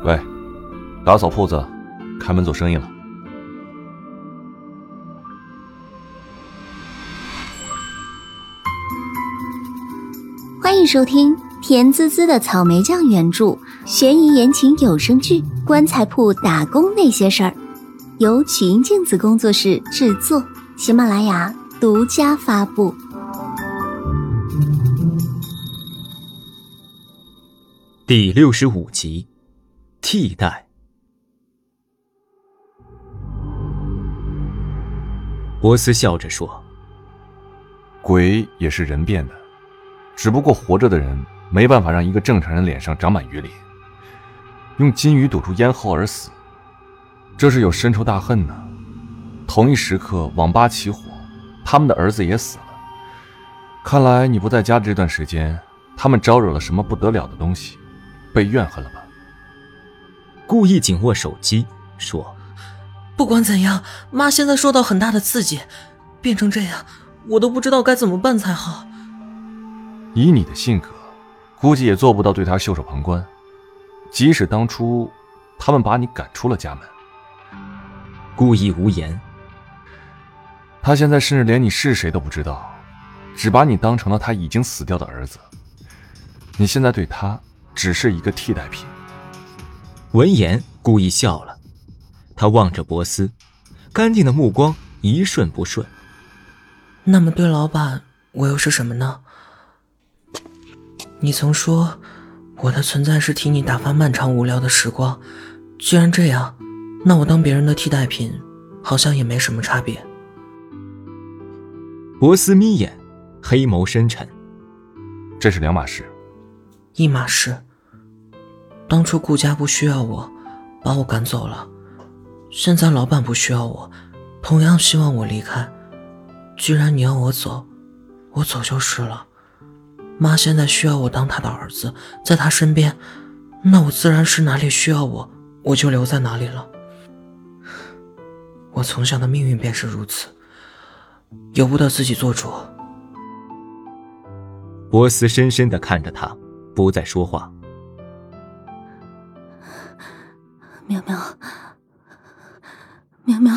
喂，打扫铺子，开门做生意了。 欢迎收听甜滋滋的草莓酱原著悬疑言情有声剧《棺材铺打工那些事儿》，由曲音镜子工作室制作，喜马拉雅独家发布。 第65集，替代。波斯笑着说：“ 鬼也是人变的，只不过活着的人没办法让一个正常人脸上长满鱼鳞，用金鱼堵住咽喉而死，这是有深仇大恨呢。同一时刻，网吧起火，他们的儿子也死了。看来你不在家这段时间，他们招惹了什么不得了的东西，被怨恨了吧？” 故意紧握手机说：“ 不管怎样，妈现在受到很大的刺激，变成这样，我都不知道该怎么办才好。 以你的性格，估计也做不到对他袖手旁观。即使当初他们把你赶出了家门。” 故意无言。 他现在甚至连你是谁都不知道，只把你当成了他已经死掉的儿子。你现在对他只是一个替代品。 闻言，故意笑了。他望着波斯，干净的目光一瞬不顺。 那么对老板，我又是什么呢？你曾说我的存在是替你打发漫长无聊的时光，既然这样，那我当别人的替代品好像也没什么差别。 波斯眯眼，黑眸深沉。 这是两码事。 一码事。当初顾家不需要我，把我赶走了，现在老板不需要我，同样希望我离开。既然你要我走，我走就是了。妈现在需要我当她的儿子，在她身边，那我自然是哪里需要我，我就留在哪里了。我从小的命运便是如此，由不得自己做主。 波斯深深地看着他，不再说话。 苗苗，苗苗，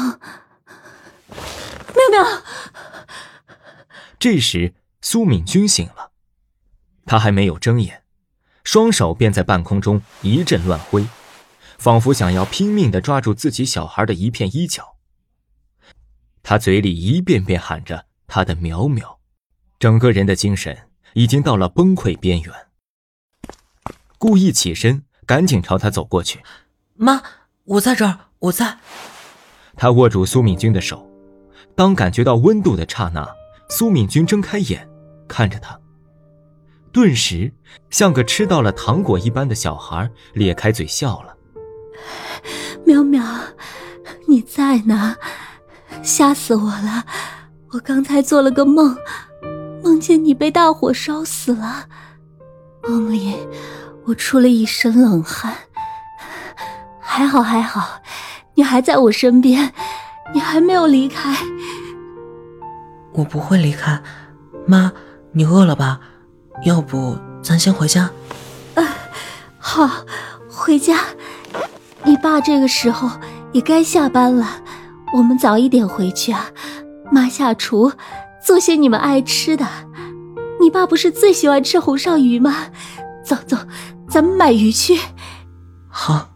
苗苗。 这时苏敏君醒了，他还没有睁眼，双手便在半空中一阵乱挥，仿佛想要拼命地抓住自己小孩的一片衣角。他嘴里一遍遍喊着他的苗苗，整个人的精神已经到了崩溃边缘。故意起身，赶紧朝他走过去。 妈，我在这儿，我在。 他握住苏敏君的手，当感觉到温度的刹那，苏敏君睁开眼看着他，顿时像个吃到了糖果一般的小孩，咧开嘴笑了。 苗苗，你在呢？吓死我了！我刚才做了个梦，梦见你被大火烧死了。梦里我出了一身冷汗。还好还好，你还在我身边，你还没有离开。 我不会离开。妈，你饿了吧？要不咱先回家？ 好，回家。你爸这个时候也该下班了，我们早一点回去啊。妈下厨，做些你们爱吃的。你爸不是最喜欢吃红烧鱼吗？走走，咱们买鱼去。 好。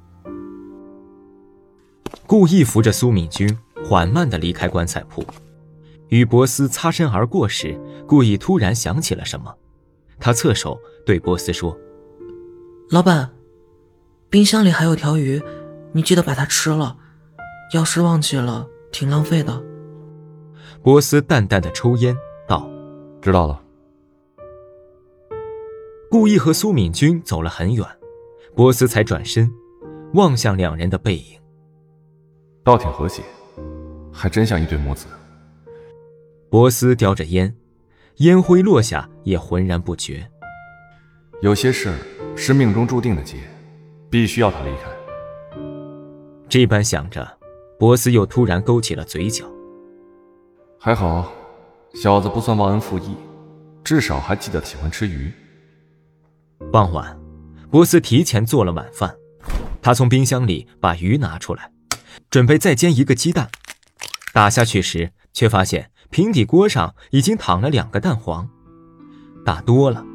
故意扶着苏敏君缓慢地离开棺材铺，与波斯擦身而过时，故意突然想起了什么，他侧手对波斯说：“ 老板，冰箱里还有条鱼，你记得把它吃了，要是忘记了挺浪费的。” 波斯淡淡的抽烟道：“ 知道了。” 故意和苏敏君走了很远，波斯才转身望向两人的背影。 倒挺和谐，还真像一对母子。 波斯叼着烟，烟灰落下也浑然不觉。 有些事是命中注定的劫，必须要他离开。 这般想着，波斯又突然勾起了嘴角。 还好，小子不算忘恩负义，至少还记得喜欢吃鱼。 傍晚，波斯提前做了晚饭， 他从冰箱里把鱼拿出来，准备再煎一个鸡蛋。打下去时，却发现平底锅上已经躺了2个蛋黄，打多了。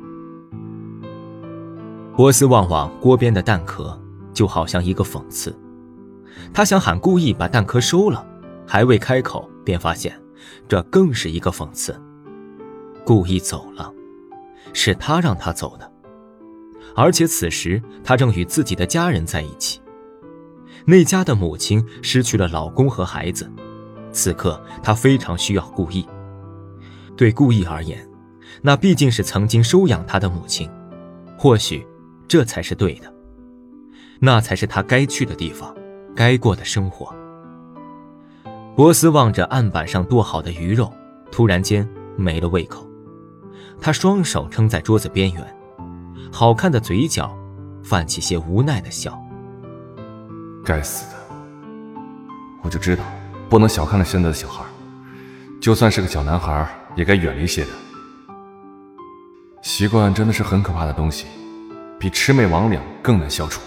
波斯望望锅边的蛋壳，就好像一个讽刺。他想喊顾意把蛋壳收了，还未开口，便发现这更是一个讽刺。顾意走了，是他让他走的，而且此时他正与自己的家人在一起。那家的母亲失去了老公和孩子，此刻他非常需要顾意。对顾意而言，那毕竟是曾经收养他的母亲，或许这才是对的，那才是他该去的地方，该过的生活。波斯望着案板上剁好的鱼肉，突然间没了胃口。他双手撑在桌子边缘，好看的嘴角泛起些无奈的笑。 该死的，我就知道不能小看了现在的小孩，就算是个小男孩也该远离些的。习惯真的是很可怕的东西，比魑魅魍魉更难消除。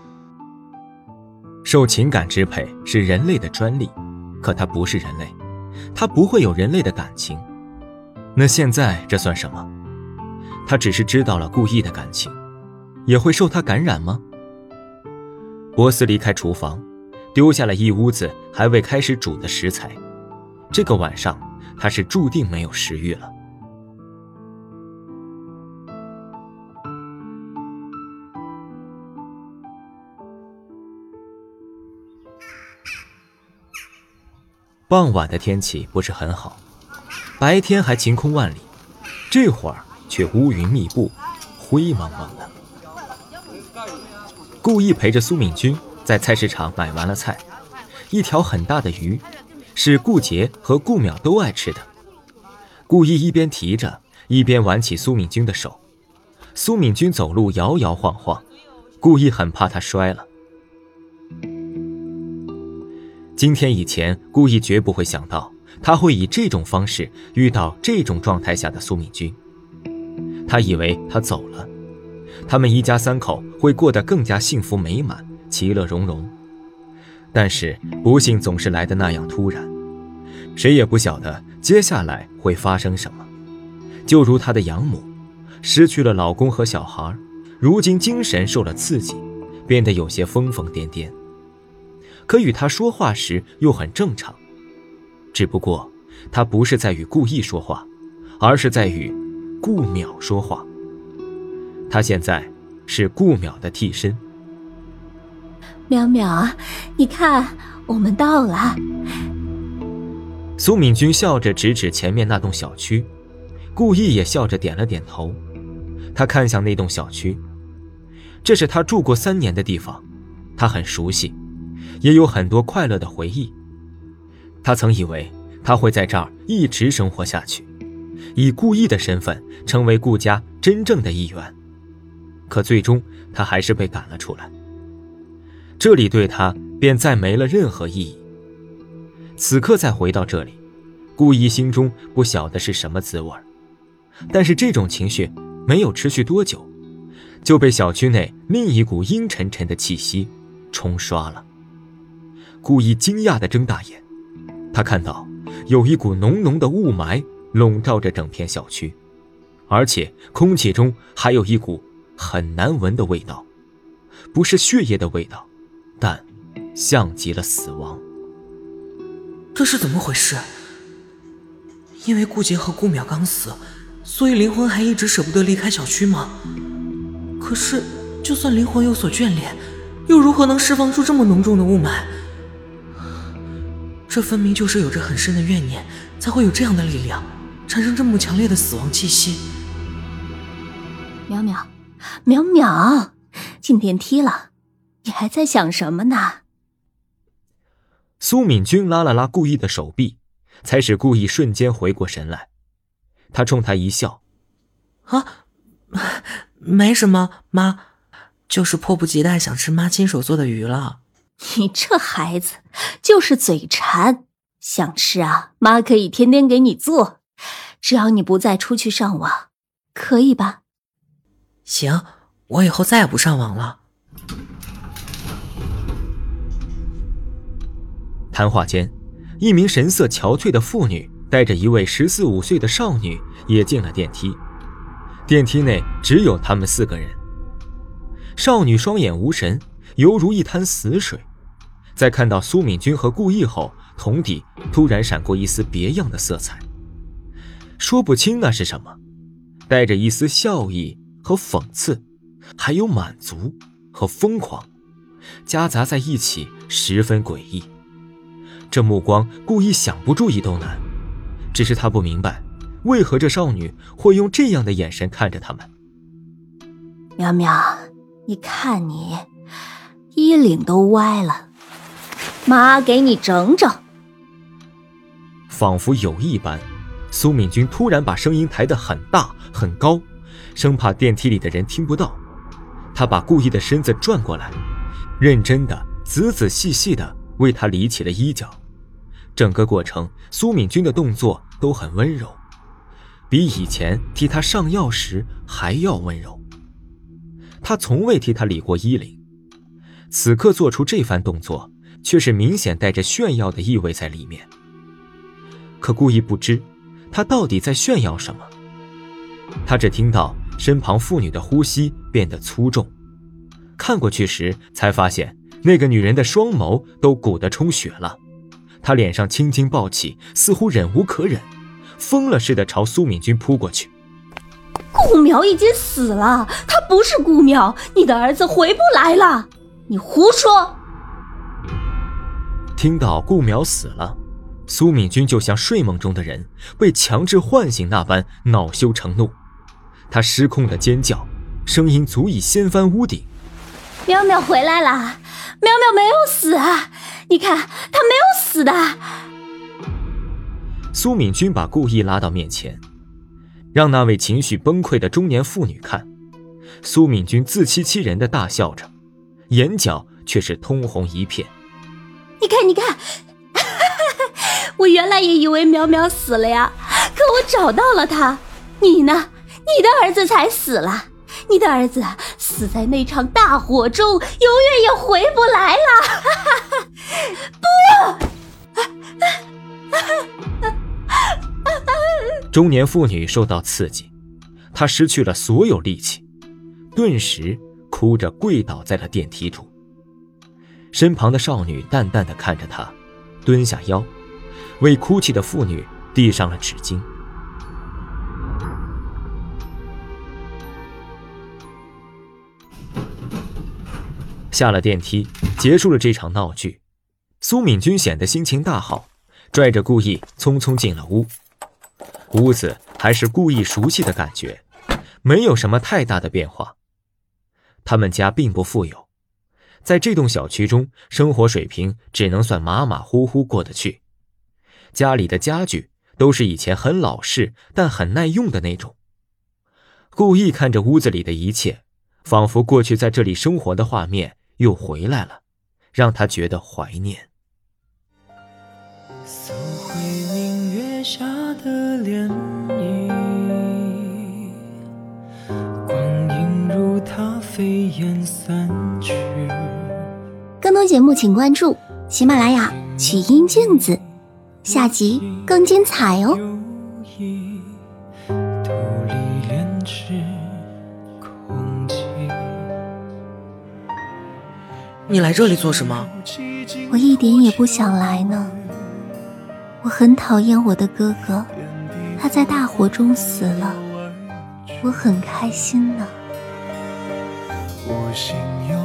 受情感支配是人类的专利，可他不是人类，他不会有人类的感情。那现在这算什么？他只是知道了顾意的感情，也会受他感染吗？波斯离开厨房，丢下了一屋子还未开始煮的食材。这个晚上他是注定没有食欲了。傍晚的天气不是很好，白天还晴空万里，这会儿却乌云密布，灰蒙蒙的。顾意陪着苏敏君在菜市场买完了菜，一条很大的鱼，是顾杰和顾淼都爱吃的。顾意一边提着，一边挽起苏敏君的手。苏敏君走路摇摇晃晃，顾意很怕她摔了。今天以前，顾意绝不会想到他会以这种方式遇到这种状态下的苏敏君。他以为他走了，他们一家3口会过得更加幸福美满，其乐融融。但是不幸总是来得那样突然，谁也不晓得接下来会发生什么。就如他的养母，失去了老公和小孩，如今精神受了刺激，变得有些疯疯癫癫。可与他说话时又很正常，只不过他不是在与顾意说话，而是在与顾淼说话。他现在是顾淼的替身。 淼淼，你看，我们到了。 苏敏君笑着指指前面那栋小区，顾意也笑着点了点头。他看向那栋小区，这是他住过3年的地方，他很熟悉，也有很多快乐的回忆。他曾以为他会在这儿一直生活下去，以顾意的身份成为顾家真正的一员。可最终他还是被赶了出来，这里对他便再没了任何意义。此刻再回到这里，顾意心中不晓得是什么滋味，但是这种情绪没有持续多久，就被小区内另一股阴沉沉的气息冲刷了。顾意惊讶地睁大眼，他看到有一股浓浓的雾霾笼罩着整片小区，而且空气中还有一股很难闻的味道，不是血液的味道，但像极了死亡。 这是怎么回事？因为顾杰和顾淼刚死，所以灵魂还一直舍不得离开小区吗？可是就算灵魂有所眷恋，又如何能释放出这么浓重的雾霾？这分明就是有着很深的怨念，才会有这样的力量，产生这么强烈的死亡气息。 淼淼，淼淼，进电梯了，你还在想什么呢？ 苏敏君拉了拉顾意的手臂，才使顾意瞬间回过神来。他冲他一笑： 没什么，妈，就是迫不及待想吃妈亲手做的鱼了。 你这孩子就是嘴馋，想吃啊，妈可以天天给你做，只要你不再出去上网，可以吧？ 行，我以后再也不上网了。 谈话间，一名神色憔悴的妇女带着一位14、15岁的少女也进了电梯。电梯内只有他们4个人。少女双眼无神，犹如一滩死水。在看到苏敏君和顾毅后，瞳底突然闪过一丝别样的色彩，说不清那是什么，带着一丝笑意和讽刺，还有满足和疯狂，夹杂在一起，十分诡异。这目光顾毅想不注意都难，只是他不明白为何这少女会用这样的眼神看着他们。 苗苗，你看你衣领都歪了，妈给你整整。 仿佛有意般，苏敏君突然把声音抬得很大很高，生怕电梯里的人听不到。他把顾毅的身子转过来，认真的仔仔细细的为他理起了衣角。整个过程苏敏君的动作都很温柔，比以前替他上药时还要温柔。他从未替他理过衣领，此刻做出这番动作却是明显带着炫耀的意味在里面。可顾毅不知他到底在炫耀什么，他只听到身旁妇女的呼吸变得粗重，看过去时才发现那个女人的双眸都鼓得充血了，她脸上青筋暴起，似乎忍无可忍，疯了似的朝苏敏君扑过去。 顾苗已经死了，他不是顾苗，你的儿子回不来了，你胡说。 听到顾苗死了，苏敏君就像睡梦中的人被强制唤醒那般恼羞成怒，他失控的尖叫，声音足以掀翻屋顶。 苗苗回来了，苗苗没有死啊，你看他没有死的。 苏敏君把顾毅拉到面前，让那位情绪崩溃的中年妇女看。苏敏君自欺欺人的大笑着，眼角却是通红一片。 你看你看我原来也以为苗苗死了呀，可我找到了他。你呢？你的儿子才死了，你的儿子死在那场大火中，永远也回不来了。不要！ 中年妇女受到刺激，她失去了所有力气，顿时哭着跪倒在了电梯中。身旁的少女淡淡地看着她，蹲下腰，为哭泣的妇女递上了纸巾。下了电梯，结束了这场闹剧，苏敏君显得心情大好，拽着顾毅匆匆进了屋。屋子还是顾毅熟悉的感觉，没有什么太大的变化。他们家并不富有，在这栋小区中，生活水平只能算马马虎虎过得去。家里的家具都是以前很老式但很耐用的那种。顾毅看着屋子里的一切，仿佛过去在这里生活的画面又回来了，让他觉得怀念。 搜回明月下的涟漪，光影如它飞燕散去。 更多节目请关注喜马拉雅曲音镜子，下集更精彩哦。 土里炼制空气。 你来这里做什么？ 我一点也不想来呢。我很讨厌我的哥哥，他在大火中死了，我很开心呢。 我心有